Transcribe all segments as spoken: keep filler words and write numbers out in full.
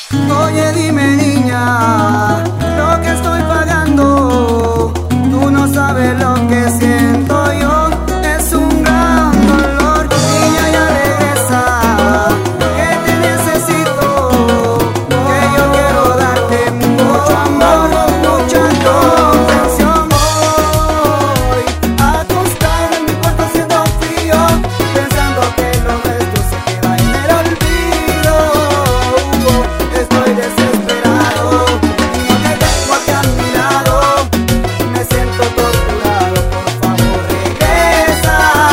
Oye, dime niña, lo que estoy pagando, tú no sabes lo que siento yo, es un gran dolor. Niña, ya regresa, que te necesito, que yo quiero darte mucho amor, mucha comprensión. Voy acostado en mi cuarto haciendo frío, pensando que lo nuestro se queda en el olvido. Estoy desesperado y no te tengo aquí a mi lado, me siento torturado, por favor regresa.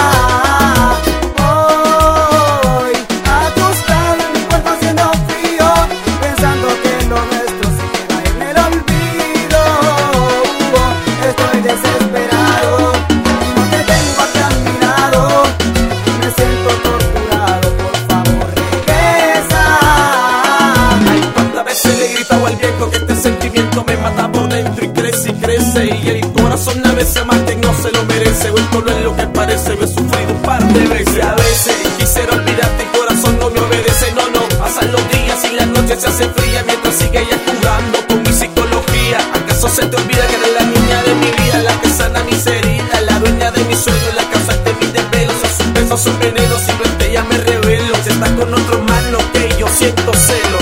Hoy acostado en mi cuarto haciendo frío, pensando que lo nuestro se queda en el olvido. Estoy desesperado y no te tengo aquí a mi lado, me siento torturado, por favor regresa. Ay, cuántas veces le he gritado al viejo que este sentimiento me mata por dentro y crece y crece, y el corazón a veces más que no se lo merece, o esto no es lo que parece, lo he sufrido un par de veces. A veces quisiera olvidarte, el corazón no me obedece, no, no, pasan los días y las noches se hacen frías mientras sigue ella jugando con mi psicología. ¿Acaso se te olvida que eres la niña de mi vida, la que sana mis heridas, la dueña de mis sueños, la causa de mis desvelos? A sus besos son venenos, simplemente ya me revelo, si estás con otro más lo que yo siento celos.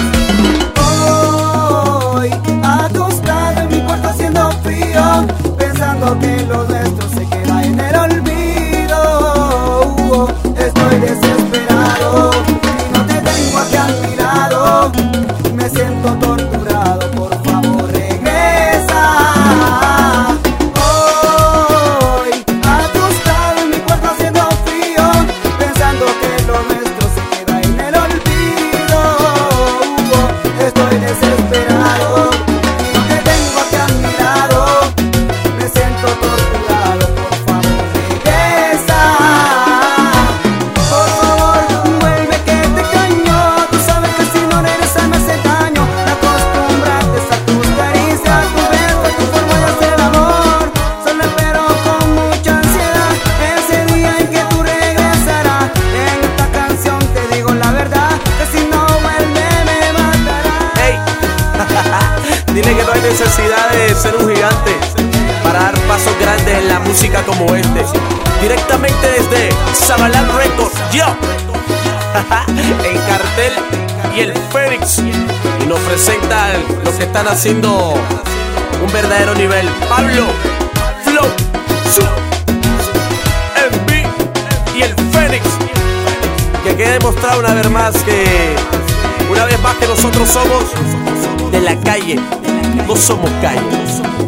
Hoy acostado en mi cuarto haciendo frío, pensando que lo nuestro se queda en el olvido. Estoy desesperado y no te tengo aquí a mi lado, me siento torturado, por favor regresa. Hoy acostado en mi cuarto haciendo frío, pensando que lo nuestro se queda en el olvido. Estoy desesperado y no te tengo aquí a mi lado, me siento torturado, por favor regresa. Por favor vuelve que te extraño, tú sabes que si no regresas me hace daño. Te acostumbraste a tus caricias, tu beso, tu forma de hacer amor. Solo espero con mucha ansiedad ese día en que tú regresarás. En esta canción te digo la verdad, que si no vuelve me matará. Hey, dile que no hay necesidad de ser un gigante para dar pasos grandes en la música como este. Directamente desde Zabalán Records, yo, el Cartel y el Fénix, y nos presentan lo que están haciendo un verdadero nivel. Pablo, Flow, Su, M B y el Fénix, que quede demostrado una vez más que una vez más que nosotros somos de la calle, no somos calle.